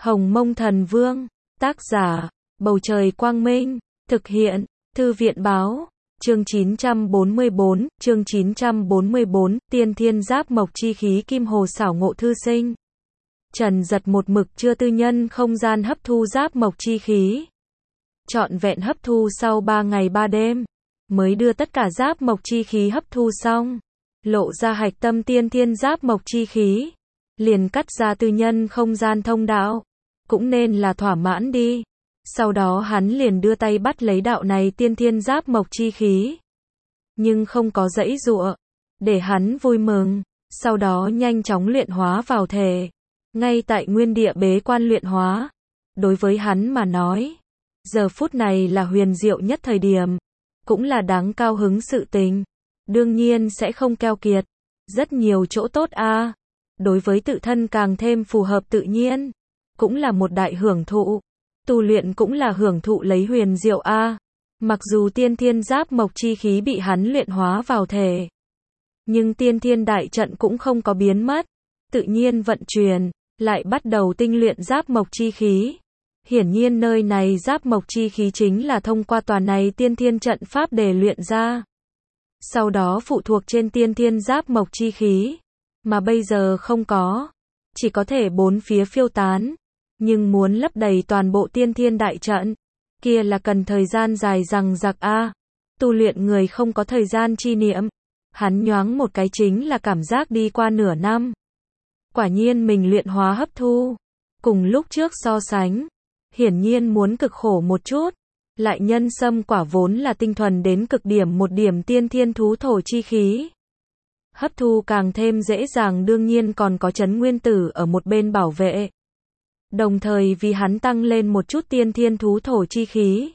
Hồng Mông Thần Vương, tác giả, Bầu Trời Quang Minh, thực hiện, Thư viện Báo, chương 944, Tiên Thiên Giáp Mộc Chi Khí Kim Hồ xảo ngộ thư sinh. Trần Dật một mực chưa tư nhân không gian hấp thu giáp mộc chi khí. Trọn vẹn hấp thu sau 3 ngày 3 đêm, mới đưa tất cả giáp mộc chi khí hấp thu xong, lộ ra hạch tâm tiên thiên giáp mộc chi khí, liền cắt ra tư nhân không gian thông đạo, cũng nên là thỏa mãn đi. Sau đó hắn liền đưa tay bắt lấy đạo này tiên thiên giáp mộc chi khí, nhưng không có giãy giụa, để hắn vui mừng, sau đó nhanh chóng luyện hóa vào thể. Ngay tại nguyên địa bế quan luyện hóa, đối với hắn mà nói, giờ phút này là huyền diệu nhất thời điểm, cũng là đáng cao hứng sự tình, đương nhiên sẽ không keo kiệt, rất nhiều chỗ tốt a, đối với tự thân càng thêm phù hợp tự nhiên, cũng là một đại hưởng thụ, tu luyện cũng là hưởng thụ lấy huyền diệu a. Mặc dù tiên thiên giáp mộc chi khí bị hắn luyện hóa vào thể, nhưng tiên thiên đại trận cũng không có biến mất, tự nhiên vận chuyển, lại bắt đầu tinh luyện giáp mộc chi khí. Hiển nhiên nơi này giáp mộc chi khí chính là thông qua tòa này tiên thiên trận pháp để luyện ra. Sau đó phụ thuộc trên tiên thiên giáp mộc chi khí, mà bây giờ không có, chỉ có thể bốn phía phiêu tán, nhưng muốn lấp đầy toàn bộ tiên thiên đại trận, kia là cần thời gian dài dằng dặc a. Tu luyện người không có thời gian chi niệm, hắn nhoáng một cái chính là cảm giác đi qua nửa năm. Quả nhiên mình luyện hóa hấp thu, cùng lúc trước so sánh, hiển nhiên muốn cực khổ một chút, lại nhân sâm quả vốn là tinh thuần đến cực điểm một điểm tiên thiên thú thổ chi khí. Hấp thu càng thêm dễ dàng, đương nhiên còn có Chấn Nguyên Tử ở một bên bảo vệ. Đồng thời vì hắn tăng lên một chút tiên thiên thú thổ chi khí,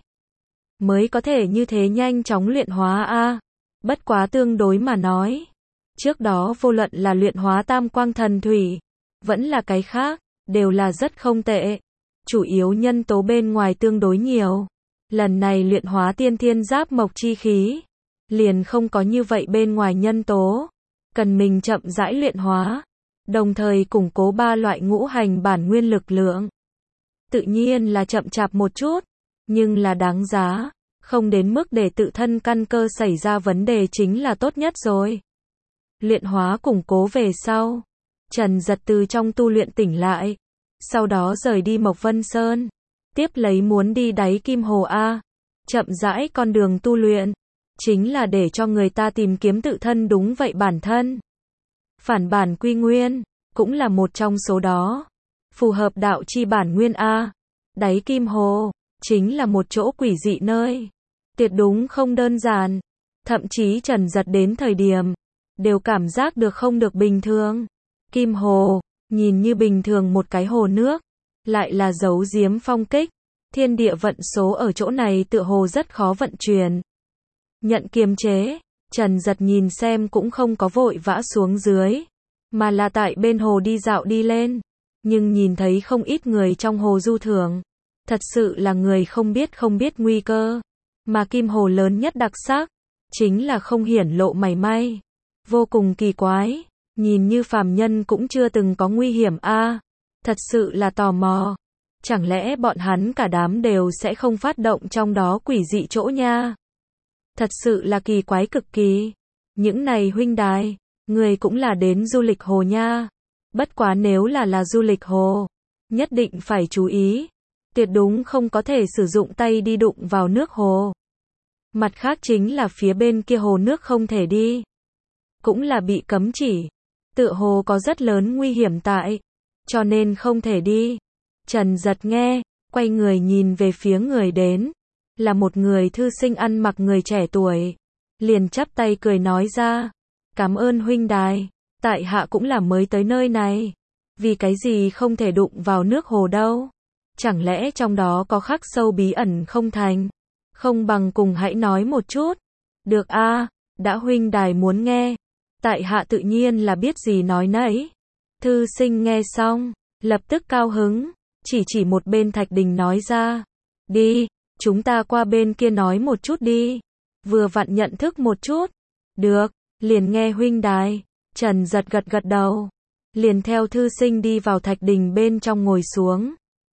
mới có thể như thế nhanh chóng luyện hóa a. Bất quá tương đối mà nói, trước đó vô luận là luyện hóa tam quang thần thủy, vẫn là cái khác, đều là rất không tệ. Chủ yếu nhân tố bên ngoài tương đối nhiều. Lần này luyện hóa tiên thiên giáp mộc chi khí, liền không có như vậy bên ngoài nhân tố. Cần mình chậm rãi luyện hóa, đồng thời củng cố 3 loại ngũ hành bản nguyên lực lượng. Tự nhiên là chậm chạp một chút, nhưng là đáng giá, không đến mức để tự thân căn cơ xảy ra vấn đề chính là tốt nhất rồi. Luyện hóa củng cố về sau, Trần Dật từ trong tu luyện tỉnh lại, sau đó rời đi Mộc Vân Sơn, tiếp lấy muốn đi đáy Kim Hồ A. Chậm rãi con đường tu luyện, chính là để cho người ta tìm kiếm tự thân, đúng vậy, bản thân. Phản bản quy nguyên, cũng là một trong số đó. Phù hợp đạo chi bản nguyên A. Đáy Kim Hồ, chính là một chỗ quỷ dị nơi. Tuyệt đúng không đơn giản. Thậm chí Trần Dật đến thời điểm, đều cảm giác được không được bình thường. Kim Hồ, nhìn như bình thường một cái hồ nước, lại là giấu giếm phong kích. Thiên địa vận số ở chỗ này tựa hồ rất khó vận chuyển. Nhận kiềm chế, Trần Dật nhìn xem cũng không có vội vã xuống dưới, mà là tại bên hồ đi dạo đi lên. Nhưng nhìn thấy không ít người trong hồ du thưởng. Thật sự là người không biết nguy cơ. Mà Kim Hồ lớn nhất đặc sắc, chính là không hiển lộ mảy may. Vô cùng kỳ quái, nhìn như phàm nhân cũng chưa từng có nguy hiểm a. Thật sự là tò mò. Chẳng lẽ bọn hắn cả đám đều sẽ không phát động trong đó quỷ dị chỗ nha? Thật sự là kỳ quái cực kỳ. Những này huynh đài, người cũng là đến du lịch hồ nha. Bất quá nếu là du lịch hồ, nhất định phải chú ý. Tuyệt đúng không có thể sử dụng tay đi đụng vào nước hồ. Mặt khác chính là phía bên kia hồ nước không thể đi. Cũng là bị cấm chỉ. Tựa hồ có rất lớn nguy hiểm tại, cho nên không thể đi. Trần Dật nghe, quay người nhìn về phía người đến, là một người thư sinh ăn mặc người trẻ tuổi, liền chắp tay cười nói ra, cảm ơn huynh đài, tại hạ cũng là mới tới nơi này, vì cái gì không thể đụng vào nước hồ đâu, chẳng lẽ trong đó có khắc sâu bí ẩn không thành, không bằng cùng hãy nói một chút. Được a, đã huynh đài muốn nghe, tại hạ tự nhiên là biết gì nói nấy. Thư sinh nghe xong, lập tức cao hứng, chỉ một bên thạch đình nói ra, đi, chúng ta qua bên kia nói một chút đi, vừa vặn nhận thức một chút. Được, liền nghe huynh đài. Trần Dật gật đầu, liền theo thư sinh đi vào thạch đình bên trong ngồi xuống.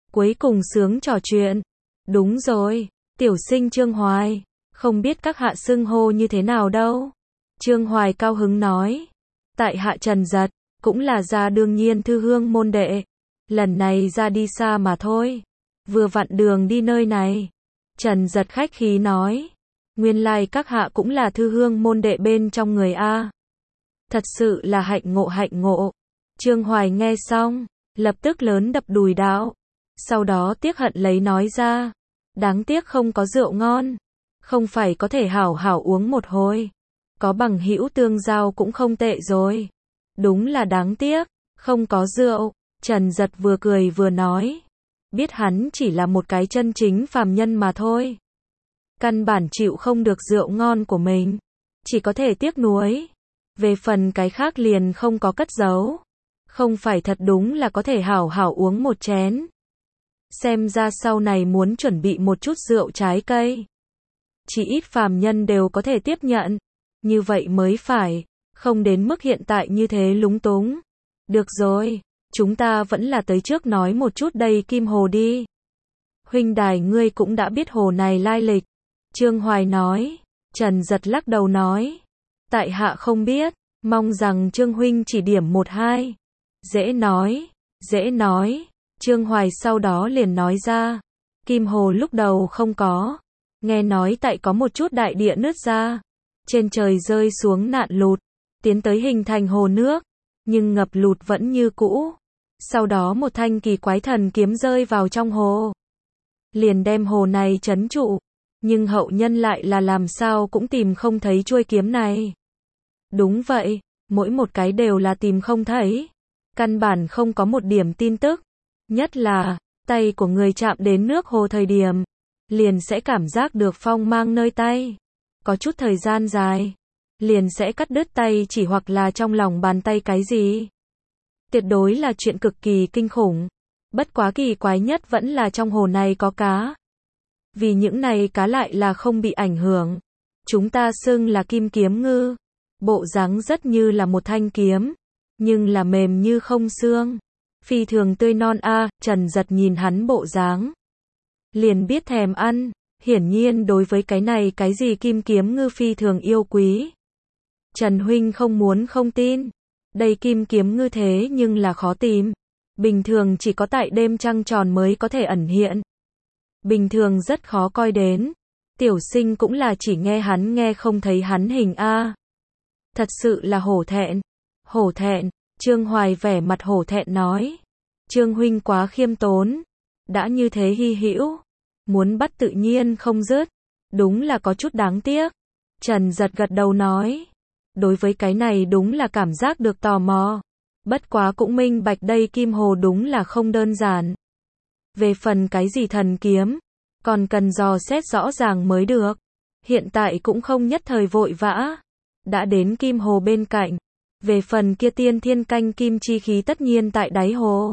Cuối cùng sướng trò chuyện. Đúng rồi, tiểu sinh Trương Hoài, không biết các hạ xưng hô như thế nào đâu. Trương Hoài cao hứng nói, tại hạ Trần Giật, cũng là gia đương nhiên thư hương môn đệ. Lần này ra đi xa mà thôi, vừa vặn đường đi nơi này. Trần Giật khách khí nói, nguyên lai các hạ cũng là thư hương môn đệ bên trong người A. Thật sự là hạnh ngộ hạnh ngộ. Trương Hoài nghe xong, lập tức lớn đập đùi đạo. Sau đó tiếc hận lấy nói ra, đáng tiếc không có rượu ngon, không phải có thể hảo hảo uống một hồi. Có bằng hữu tương giao cũng không tệ rồi. Đúng là đáng tiếc, không có rượu. Trần Giật vừa cười vừa nói, biết hắn chỉ là một cái chân chính phàm nhân mà thôi. Căn bản chịu không được rượu ngon của mình, chỉ có thể tiếc nuối. Về phần cái khác liền không có cất giấu. Không phải thật đúng là có thể hảo hảo uống một chén. Xem ra sau này muốn chuẩn bị một chút rượu trái cây. Chỉ ít phàm nhân đều có thể tiếp nhận. Như vậy mới phải, không đến mức hiện tại như thế lúng túng. Được rồi, chúng ta vẫn là tới trước nói một chút đây Kim Hồ đi. Huynh đài ngươi cũng đã biết hồ này lai lịch. Trương Hoài nói. Trần Giật lắc đầu nói, tại hạ không biết, mong rằng Trương huynh chỉ điểm một hai. Dễ nói, dễ nói. Trương Hoài sau đó liền nói ra, Kim Hồ lúc đầu không có, nghe nói tại có một chút đại địa nứt ra, trên trời rơi xuống nạn lụt, tiến tới hình thành hồ nước, nhưng ngập lụt vẫn như cũ. Sau đó một thanh kỳ quái thần kiếm rơi vào trong hồ, liền đem hồ này trấn trụ, nhưng hậu nhân lại là làm sao cũng tìm không thấy chuôi kiếm này. Đúng vậy, mỗi một cái đều là tìm không thấy, căn bản không có một điểm tin tức. Nhất là, tay của người chạm đến nước hồ thời điểm, liền sẽ cảm giác được phong mang nơi tay. Có chút thời gian dài, liền sẽ cắt đứt tay chỉ hoặc là trong lòng bàn tay cái gì. Tuyệt đối là chuyện cực kỳ kinh khủng. Bất quá kỳ quái nhất vẫn là trong hồ này có cá. Vì những này cá lại là không bị ảnh hưởng. Chúng ta xưng là kim kiếm ngư. Bộ dáng rất như là một thanh kiếm, nhưng là mềm như không xương. Phi thường tươi non a. Trần Giật nhìn hắn bộ dáng, liền biết thèm ăn. Hiển nhiên đối với cái này cái gì kim kiếm ngư phi thường yêu quý. Trần huynh không muốn không tin. Đây kim kiếm ngư thế nhưng là khó tìm. Bình thường chỉ có tại đêm trăng tròn mới có thể ẩn hiện. Bình thường rất khó coi đến. Tiểu sinh cũng là chỉ nghe hắn nghe không thấy hắn hình a. Thật sự là hổ thẹn. Hổ thẹn. Trương Hoài vẻ mặt hổ thẹn nói. Trương huynh quá khiêm tốn. Đã như thế hy hữu, muốn bắt tự nhiên không dứt. Đúng là có chút đáng tiếc. Trần Giật gật đầu nói. Đối với cái này đúng là cảm giác được tò mò. Bất quá cũng minh bạch đây Kim Hồ đúng là không đơn giản. Về phần cái gì thần kiếm, còn cần dò xét rõ ràng mới được. Hiện tại cũng không nhất thời vội vã. Đã đến Kim Hồ bên cạnh. Về phần kia tiên thiên canh kim chi khí tất nhiên tại đáy hồ.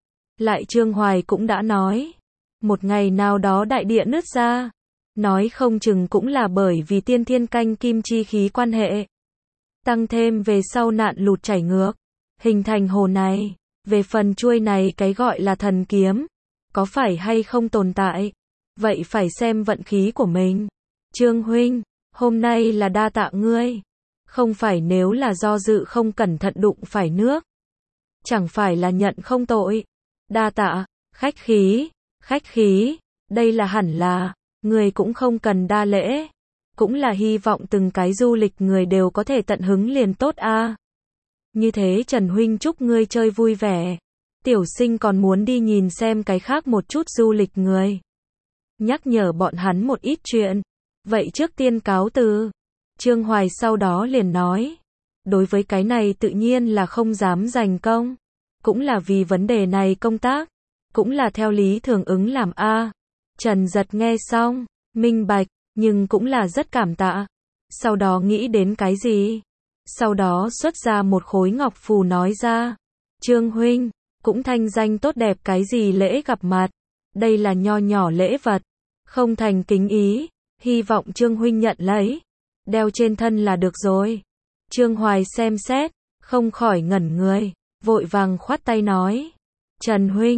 Lại Trương Hoài cũng đã nói. Một ngày nào đó đại địa nứt ra. Nói không chừng cũng là bởi vì tiên thiên canh kim chi khí quan hệ. Tăng thêm về sau nạn lụt chảy ngược. Hình thành hồ này. Về phần chuôi này cái gọi là thần kiếm. Có phải hay không tồn tại? Vậy phải xem vận khí của mình. Trương huynh, hôm nay là đa tạ ngươi. Không phải nếu là do dự không cẩn thận đụng phải nước. Chẳng phải là nhận không tội. Đa tạ, khách khí, khách khí. Đây là hẳn là, người cũng không cần đa lễ. Cũng là hy vọng từng cái du lịch người đều có thể tận hứng liền tốt a. Như thế Trần huynh chúc ngươi chơi vui vẻ. Tiểu sinh còn muốn đi nhìn xem cái khác một chút du lịch người. Nhắc nhở bọn hắn một ít chuyện. Vậy trước tiên cáo từ. Trương Hoài sau đó liền nói. Đối với cái này tự nhiên là không dám giành công. Cũng là vì vấn đề này công tác. Cũng là theo lý thường ứng làm a. Trần Giật nghe xong, minh bạch, nhưng cũng là rất cảm tạ. Sau đó nghĩ đến cái gì? Sau đó xuất ra một khối ngọc phù nói ra. Trương huynh, cũng thanh danh tốt đẹp cái gì lễ gặp mặt. Đây là nho nhỏ lễ vật. Không thành kính ý. Hy vọng Trương huynh nhận lấy. Đeo trên thân là được rồi. Trương Hoài xem xét, không khỏi ngẩn người. Vội vàng khoát tay nói. Trần huynh,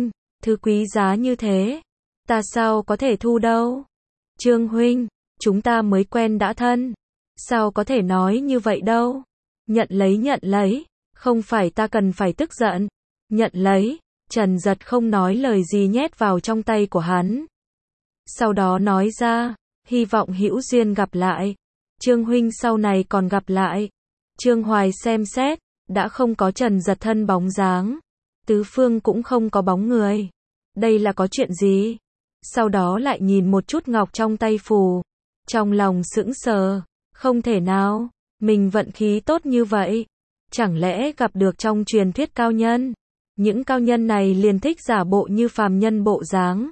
Thứ quý giá như thế, ta sao có thể thu đâu? Trương huynh, chúng ta mới quen đã thân, sao có thể nói như vậy đâu? Nhận lấy, không phải ta cần phải tức giận. Nhận lấy, Trần Giật không nói lời gì nhét vào trong tay của hắn. Sau đó nói ra, hy vọng hữu duyên gặp lại. Trương huynh sau này còn gặp lại. Trương Hoài xem xét, đã không có Trần Giật thân bóng dáng. Tứ phương cũng không có bóng người. Đây là có chuyện gì? Sau đó lại nhìn một chút ngọc trong tay phù. Trong lòng sững sờ, không thể nào, mình vận khí tốt như vậy. Chẳng lẽ gặp được trong truyền thuyết cao nhân? Những cao nhân này liền thích giả bộ như phàm nhân bộ dáng.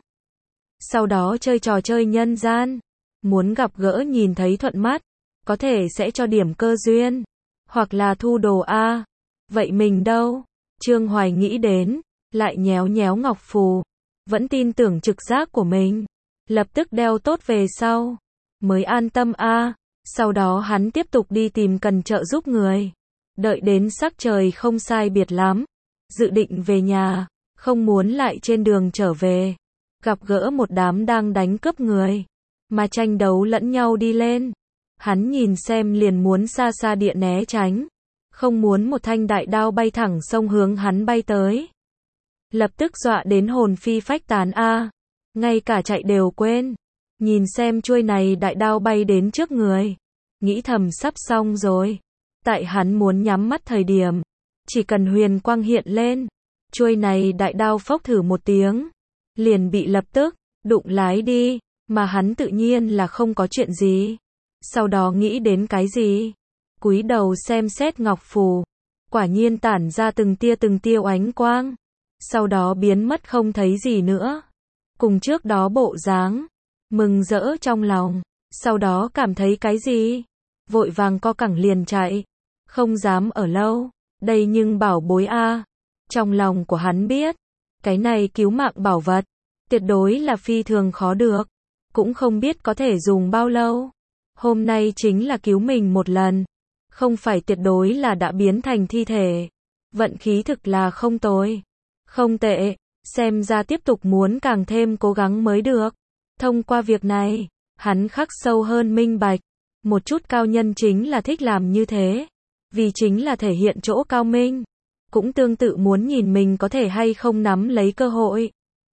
Sau đó chơi trò chơi nhân gian. Muốn gặp gỡ nhìn thấy thuận mắt, có thể sẽ cho điểm cơ duyên. Hoặc là thu đồ A. Vậy mình đâu? Trương Hoài nghĩ đến, lại nhéo nhéo ngọc phù. Vẫn tin tưởng trực giác của mình. Lập tức đeo tốt về sau. Mới an tâm A. Sau đó hắn tiếp tục đi tìm cần trợ giúp người. Đợi đến sắc trời không sai biệt lắm. Dự định về nhà. Không muốn lại trên đường trở về. Gặp gỡ một đám đang đánh cướp người. Mà tranh đấu lẫn nhau đi lên. Hắn nhìn xem liền muốn xa xa địa né tránh. Không muốn một thanh đại đao bay thẳng sông hướng hắn bay tới. Lập tức dọa đến hồn phi phách tán A. Ngay cả chạy đều quên. Nhìn xem chuôi này đại đao bay đến trước người. Nghĩ thầm sắp xong rồi. Tại hắn muốn nhắm mắt thời điểm. Chỉ cần huyền quang hiện lên. Chuôi này đại đao phốc thử một tiếng. Liền bị lập tức đụng lái đi. Mà hắn tự nhiên là không có chuyện gì. Sau đó nghĩ đến cái gì? Cúi đầu xem xét ngọc phù. Quả nhiên tản ra từng tia oánh quang. Sau đó biến mất không thấy gì nữa. Cùng trước đó bộ dáng. Mừng rỡ trong lòng. Sau đó cảm thấy cái gì? Vội vàng co cẳng liền chạy. Không dám ở lâu. Đây nhưng bảo bối A. Trong lòng của hắn biết. Cái này cứu mạng bảo vật. Tuyệt đối là phi thường khó được. Cũng không biết có thể dùng bao lâu. Hôm nay chính là cứu mình một lần. Không phải tuyệt đối là đã biến thành thi thể. Vận khí thực là không tồi. Không tệ. Xem ra tiếp tục muốn càng thêm cố gắng mới được. Thông qua việc này, hắn khắc sâu hơn minh bạch. Một chút cao nhân chính là thích làm như thế. Vì chính là thể hiện chỗ cao minh. Cũng tương tự muốn nhìn mình có thể hay không nắm lấy cơ hội.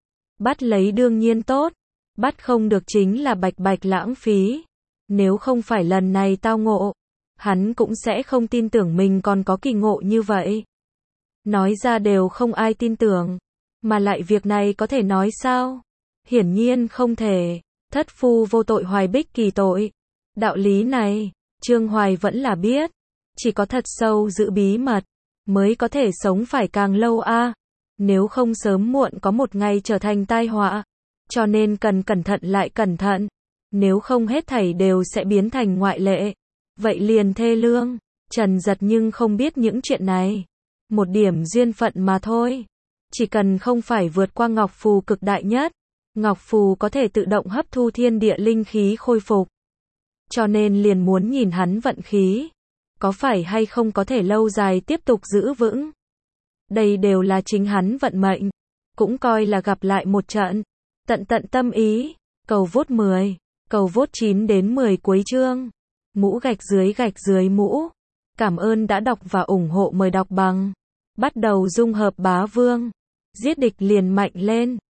Bắt lấy đương nhiên tốt. Bắt không được chính là bạch bạch lãng phí. Nếu không phải lần này tao ngộ, hắn cũng sẽ không tin tưởng mình còn có kỳ ngộ như vậy. Nói ra đều không ai tin tưởng. Mà lại việc này có thể nói sao? Hiển nhiên không thể. Thất phu vô tội hoài bích kỳ tội. Đạo lý này, Trương Hoài vẫn là biết. Chỉ có thật sâu giữ bí mật, mới có thể sống phải càng lâu A. Nếu không sớm muộn có một ngày trở thành tai họa. Cho nên cần cẩn thận lại cẩn thận. Nếu không hết thảy đều sẽ biến thành ngoại lệ. Vậy liền thê lương. Trần Giật nhưng không biết những chuyện này. Một điểm duyên phận mà thôi. Chỉ cần không phải vượt qua ngọc phù cực đại nhất. Ngọc phù có thể tự động hấp thu thiên địa linh khí khôi phục. Cho nên liền muốn nhìn hắn vận khí. Có phải hay không có thể lâu dài tiếp tục giữ vững. Đây đều là chính hắn vận mệnh. Cũng coi là gặp lại một trận. Tận tâm ý. Cầu vốt 10. Cầu vốt 9 đến 10 cuối chương. Mũ gạch dưới mũ. Cảm ơn đã đọc và ủng hộ, mời đọc bằng. Bắt đầu dung hợp bá vương. Giết địch liền mạnh lên.